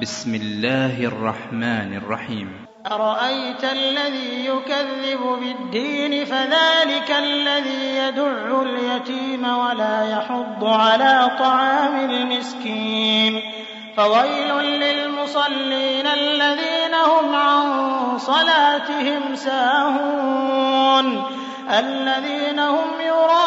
بسم الله الرحمن الرحيم. أرأيت الذي يكذب بالدين فذلك الذي يدع اليتيم ولا يحض على طعام المسكين فويل للمصلين الذين هم عن صلاتهم ساهون الذين هم يراءون